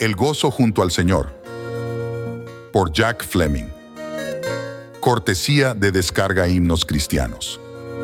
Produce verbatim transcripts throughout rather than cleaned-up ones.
El gozo junto al Señor, por Jack Fleming. Cortesía de Descarga Himnos Cristianos.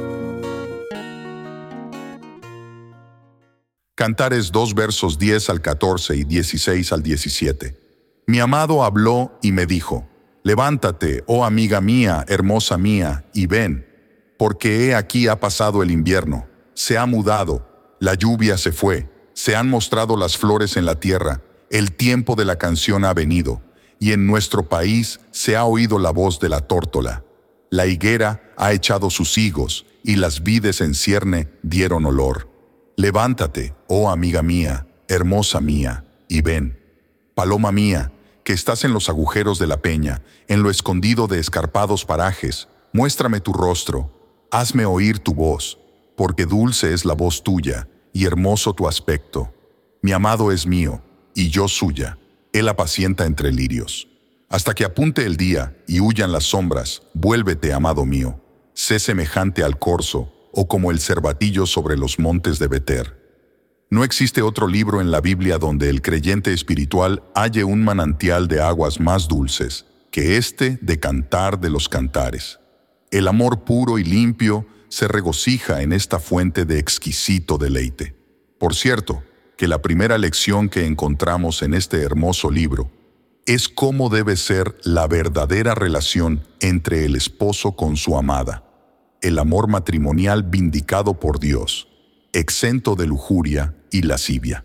Cantares dos versos diez al catorce y dieciséis al diecisiete. Mi amado habló y me dijo, levántate, oh amiga mía, hermosa mía, y ven, porque he aquí ha pasado el invierno, se ha mudado, la lluvia se fue, se han mostrado las flores en la tierra, el tiempo de la canción ha venido, y en nuestro país se ha oído la voz de la tórtola. La higuera ha echado sus higos, y las vides en cierne dieron olor. Levántate, oh amiga mía, hermosa mía, y ven. Paloma mía, que estás en los agujeros de la peña, en lo escondido de escarpados parajes, muéstrame tu rostro, hazme oír tu voz, porque dulce es la voz tuya, y hermoso tu aspecto. Mi amado es mío, y yo suya, él apacienta entre lirios. Hasta que apunte el día, y huyan las sombras, vuélvete, amado mío, sé semejante al corzo, o como el cervatillo sobre los montes de Beter. No existe otro libro en la Biblia donde el creyente espiritual halle un manantial de aguas más dulces que este de Cantar de los Cantares. El amor puro y limpio se regocija en esta fuente de exquisito deleite. Por cierto, que la primera lección que encontramos en este hermoso libro es cómo debe ser la verdadera relación entre el esposo con su amada. El amor matrimonial vindicado por Dios, exento de lujuria y lascivia.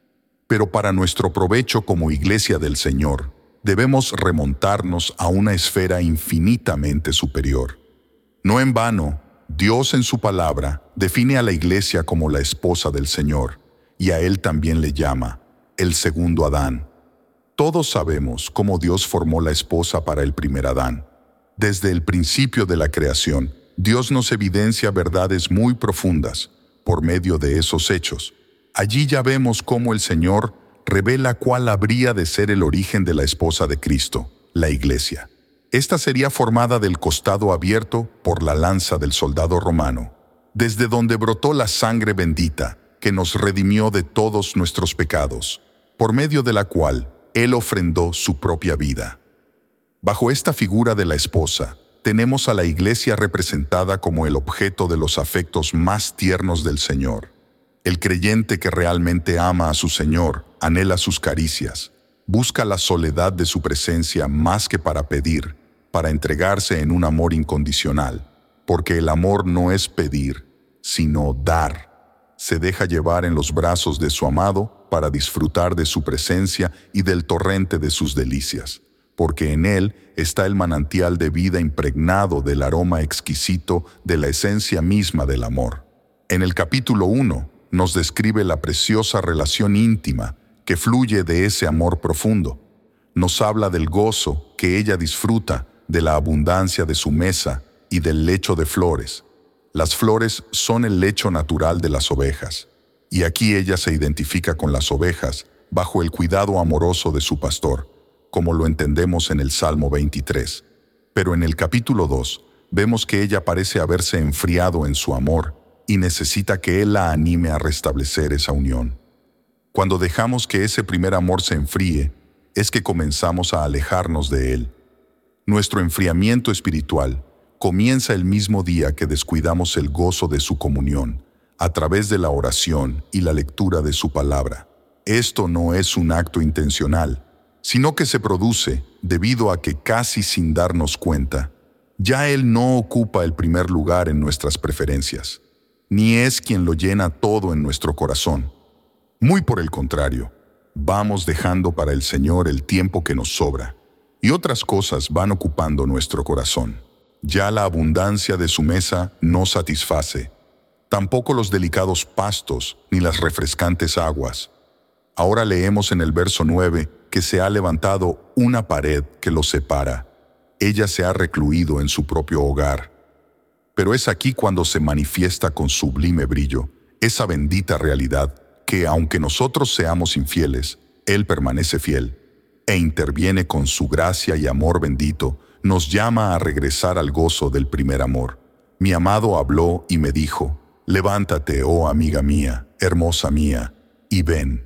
Pero para nuestro provecho como Iglesia del Señor, debemos remontarnos a una esfera infinitamente superior. No en vano, Dios en su palabra define a la Iglesia como la esposa del Señor, y a Él también le llama el segundo Adán. Todos sabemos cómo Dios formó la esposa para el primer Adán. Desde el principio de la creación, Dios nos evidencia verdades muy profundas por medio de esos hechos. Allí ya vemos cómo el Señor revela cuál habría de ser el origen de la esposa de Cristo, la Iglesia. Esta sería formada del costado abierto por la lanza del soldado romano, desde donde brotó la sangre bendita que nos redimió de todos nuestros pecados, por medio de la cual Él ofrendó su propia vida. Bajo esta figura de la esposa, tenemos a la Iglesia representada como el objeto de los afectos más tiernos del Señor. El creyente que realmente ama a su Señor, anhela sus caricias, busca la soledad de su presencia más que para pedir, para entregarse en un amor incondicional, porque el amor no es pedir, sino dar. Se deja llevar en los brazos de su amado para disfrutar de su presencia y del torrente de sus delicias, porque en él está el manantial de vida impregnado del aroma exquisito de la esencia misma del amor. En el capítulo uno nos describe la preciosa relación íntima que fluye de ese amor profundo. Nos habla del gozo que ella disfruta, de la abundancia de su mesa y del lecho de flores. Las flores son el lecho natural de las ovejas, y aquí ella se identifica con las ovejas bajo el cuidado amoroso de su pastor, como lo entendemos en el Salmo veintitrés. Pero en el capítulo dos vemos que ella parece haberse enfriado en su amor y necesita que él la anime a restablecer esa unión. Cuando dejamos que ese primer amor se enfríe, es que comenzamos a alejarnos de él. Nuestro enfriamiento espiritual comienza el mismo día que descuidamos el gozo de su comunión, a través de la oración y la lectura de su palabra. Esto no es un acto intencional, sino que se produce debido a que casi sin darnos cuenta, ya Él no ocupa el primer lugar en nuestras preferencias, ni es quien lo llena todo en nuestro corazón. Muy por el contrario, vamos dejando para el Señor el tiempo que nos sobra, y otras cosas van ocupando nuestro corazón. Ya la abundancia de su mesa no satisface, tampoco los delicados pastos ni las refrescantes aguas. Ahora leemos en el verso nueve que se ha levantado una pared que los separa. Ella se ha recluido en su propio hogar. Pero es aquí cuando se manifiesta con sublime brillo esa bendita realidad que, aunque nosotros seamos infieles, Él permanece fiel e interviene con su gracia y amor bendito, nos llama a regresar al gozo del primer amor. Mi amado habló y me dijo, levántate, oh amiga mía, hermosa mía, y ven.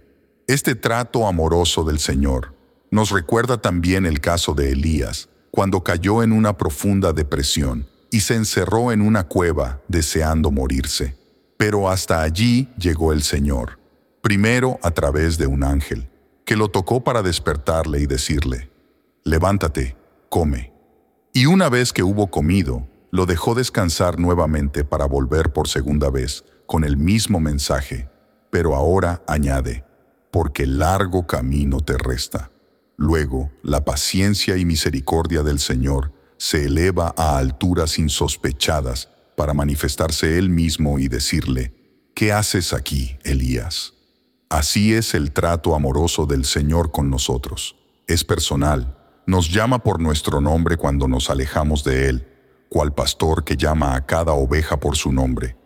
Este trato amoroso del Señor nos recuerda también el caso de Elías, cuando cayó en una profunda depresión y se encerró en una cueva deseando morirse. Pero hasta allí llegó el Señor, primero a través de un ángel, que lo tocó para despertarle y decirle: «Levántate, come». Y una vez que hubo comido, lo dejó descansar nuevamente para volver por segunda vez con el mismo mensaje, pero ahora añade: «Porque largo camino te resta». Luego, la paciencia y misericordia del Señor se eleva a alturas insospechadas para manifestarse Él mismo y decirle: «¿Qué haces aquí, Elías?». Así es el trato amoroso del Señor con nosotros. Es personal, nos llama por nuestro nombre cuando nos alejamos de Él, cual pastor que llama a cada oveja por su nombre.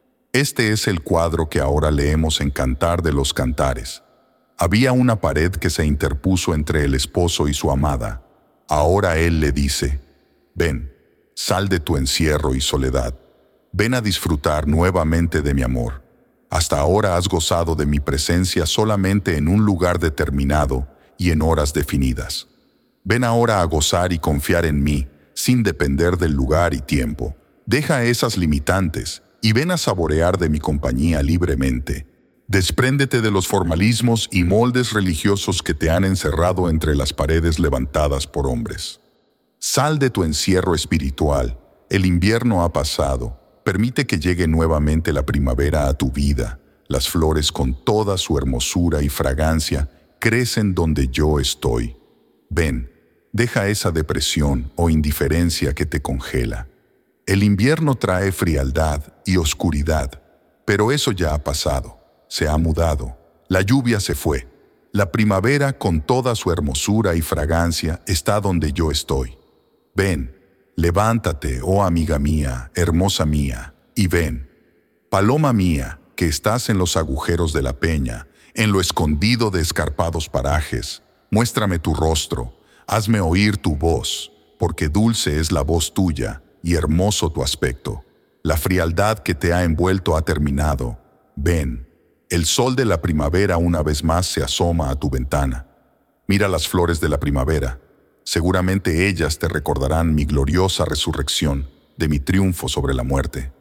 Este es el cuadro que ahora leemos en Cantar de los Cantares. Había una pared que se interpuso entre el esposo y su amada. Ahora Él le dice: «Ven, sal de tu encierro y soledad. Ven a disfrutar nuevamente de mi amor. Hasta ahora has gozado de mi presencia solamente en un lugar determinado y en horas definidas. Ven ahora a gozar y confiar en mí, sin depender del lugar y tiempo. Deja esas limitantes y ven a saborear de mi compañía libremente. Despréndete de los formalismos y moldes religiosos que te han encerrado entre las paredes levantadas por hombres. Sal de tu encierro espiritual. El invierno ha pasado. Permite que llegue nuevamente la primavera a tu vida. Las flores con toda su hermosura y fragancia crecen donde yo estoy. Ven, deja esa depresión o indiferencia que te congela. El invierno trae frialdad y oscuridad, pero eso ya ha pasado. Se ha mudado. La lluvia se fue. La primavera, con toda su hermosura y fragancia, está donde yo estoy. Ven, levántate, oh amiga mía, hermosa mía, y ven. Paloma mía, que estás en los agujeros de la peña, en lo escondido de escarpados parajes, muéstrame tu rostro, hazme oír tu voz, porque dulce es la voz tuya y hermoso tu aspecto. La frialdad que te ha envuelto ha terminado. Ven. El sol de la primavera una vez más se asoma a tu ventana. Mira las flores de la primavera. Seguramente ellas te recordarán mi gloriosa resurrección, de mi triunfo sobre la muerte.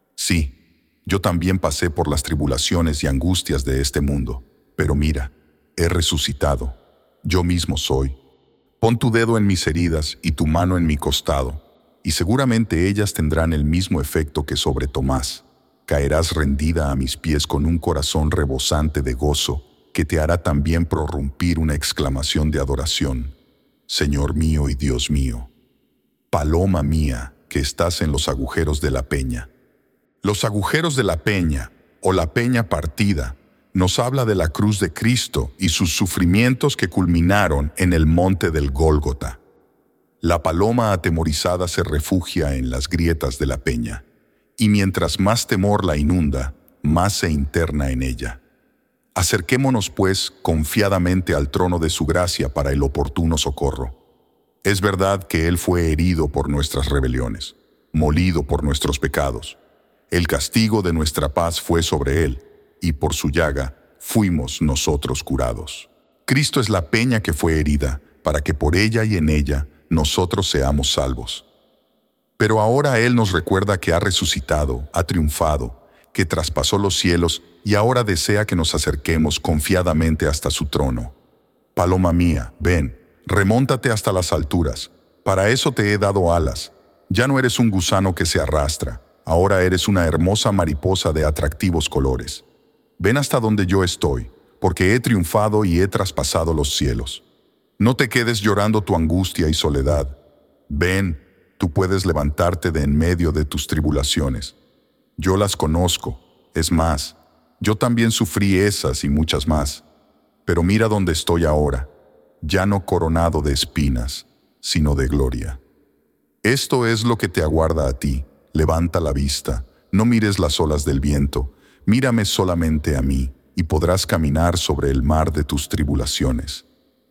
Sí, yo también pasé por las tribulaciones y angustias de este mundo, pero mira, he resucitado. Yo mismo soy. Pon tu dedo en mis heridas y tu mano en mi costado, y seguramente ellas tendrán el mismo efecto que sobre Tomás. Caerás rendida a mis pies con un corazón rebosante de gozo que te hará también prorrumpir una exclamación de adoración. Señor mío y Dios mío, paloma mía que estás en los agujeros de la peña. Los agujeros de la peña, o la peña partida, nos habla de la cruz de Cristo y sus sufrimientos que culminaron en el monte del Gólgota. La paloma atemorizada se refugia en las grietas de la peña. Y mientras más temor la inunda, más se interna en ella. Acerquémonos, pues, confiadamente al trono de su gracia para el oportuno socorro. Es verdad que Él fue herido por nuestras rebeliones, molido por nuestros pecados. El castigo de nuestra paz fue sobre Él, y por su llaga fuimos nosotros curados. Cristo es la peña que fue herida, para que por ella y en ella nosotros seamos salvos. Pero ahora Él nos recuerda que ha resucitado, ha triunfado, que traspasó los cielos y ahora desea que nos acerquemos confiadamente hasta su trono. Paloma mía, ven, remóntate hasta las alturas. Para eso te he dado alas. Ya no eres un gusano que se arrastra, ahora eres una hermosa mariposa de atractivos colores. Ven hasta donde yo estoy, porque he triunfado y he traspasado los cielos. No te quedes llorando tu angustia y soledad. Ven, tú puedes levantarte de en medio de tus tribulaciones. Yo las conozco, es más, yo también sufrí esas y muchas más. Pero mira dónde estoy ahora, ya no coronado de espinas, sino de gloria. Esto es lo que te aguarda a ti. Levanta la vista, no mires las olas del viento, mírame solamente a mí, y podrás caminar sobre el mar de tus tribulaciones.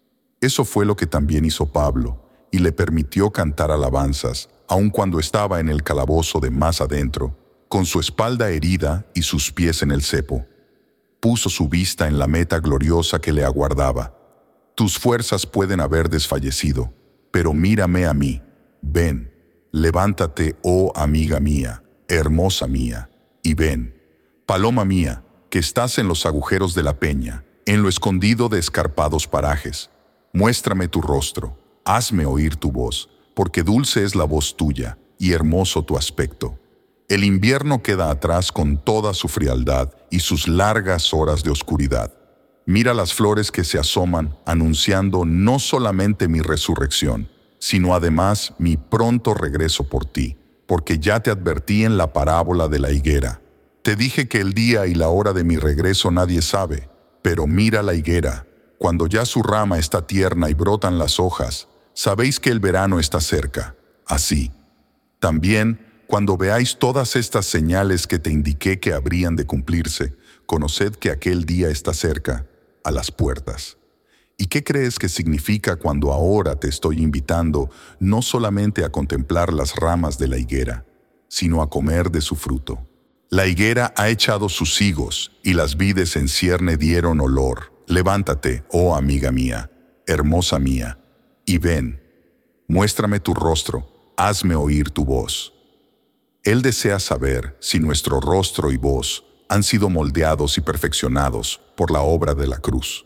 Eso fue lo que también hizo Pablo, y le permitió cantar alabanzas, aun cuando estaba en el calabozo de más adentro, con su espalda herida y sus pies en el cepo. Puso su vista en la meta gloriosa que le aguardaba. Tus fuerzas pueden haber desfallecido, pero mírame a mí. Ven, levántate, oh amiga mía, hermosa mía, y ven. Paloma mía, que estás en los agujeros de la peña, en lo escondido de escarpados parajes. Muéstrame tu rostro, hazme oír tu voz, porque dulce es la voz tuya, y hermoso tu aspecto. El invierno queda atrás con toda su frialdad y sus largas horas de oscuridad. Mira las flores que se asoman, anunciando no solamente mi resurrección, sino además mi pronto regreso por ti, porque ya te advertí en la parábola de la higuera. Te dije que el día y la hora de mi regreso nadie sabe, pero mira la higuera. Cuando ya su rama está tierna y brotan las hojas, sabéis que el verano está cerca. Así, también, cuando veáis todas estas señales que te indiqué que habrían de cumplirse, conoced que aquel día está cerca, a las puertas. ¿Y qué crees que significa cuando ahora te estoy invitando no solamente a contemplar las ramas de la higuera, sino a comer de su fruto? La higuera ha echado sus higos, y las vides en cierne dieron olor. Levántate, oh amiga mía, hermosa mía, y ven. Muéstrame tu rostro, hazme oír tu voz. Él desea saber si nuestro rostro y voz han sido moldeados y perfeccionados por la obra de la cruz.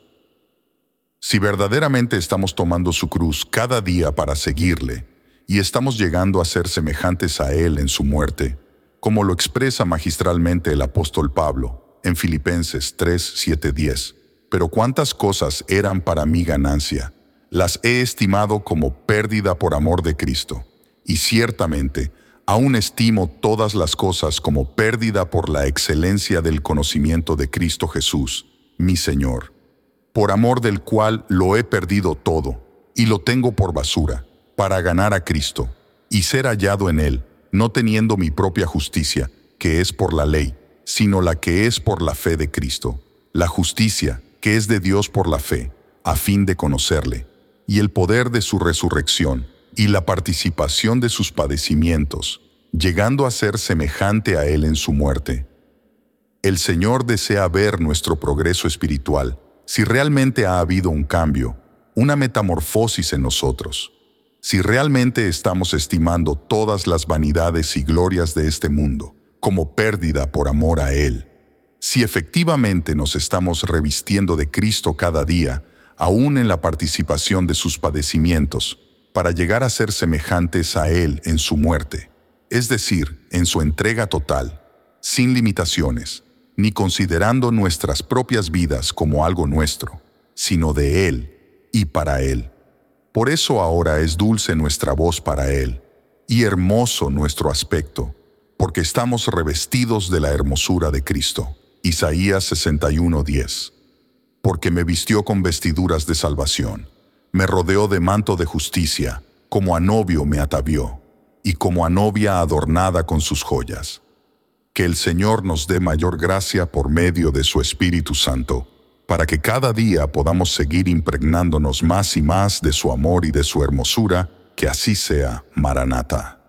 Si verdaderamente estamos tomando su cruz cada día para seguirle y estamos llegando a ser semejantes a Él en su muerte, como lo expresa magistralmente el apóstol Pablo en Filipenses tres, siete, diez. Pero cuántas cosas eran para mí ganancia, las he estimado como pérdida por amor de Cristo, y ciertamente aún estimo todas las cosas como pérdida por la excelencia del conocimiento de Cristo Jesús, mi Señor, por amor del cual lo he perdido todo, y lo tengo por basura, para ganar a Cristo, y ser hallado en Él, no teniendo mi propia justicia, que es por la ley, sino la que es por la fe de Cristo, la justicia que es de Dios por la fe, a fin de conocerle, y el poder de su resurrección, y la participación de sus padecimientos, llegando a ser semejante a Él en su muerte. El Señor desea ver nuestro progreso espiritual, si realmente ha habido un cambio, una metamorfosis en nosotros, si realmente estamos estimando todas las vanidades y glorias de este mundo como pérdida por amor a Él, si efectivamente nos estamos revistiendo de Cristo cada día, aún en la participación de sus padecimientos, para llegar a ser semejantes a Él en su muerte, es decir, en su entrega total, sin limitaciones, ni considerando nuestras propias vidas como algo nuestro, sino de Él y para Él. Por eso ahora es dulce nuestra voz para Él, y hermoso nuestro aspecto, porque estamos revestidos de la hermosura de Cristo. Isaías sesenta y uno, diez. Porque me vistió con vestiduras de salvación, me rodeó de manto de justicia, como a novio me atavió, y como a novia adornada con sus joyas. Que el Señor nos dé mayor gracia por medio de su Espíritu Santo, para que cada día podamos seguir impregnándonos más y más de su amor y de su hermosura, que así sea. Maranata.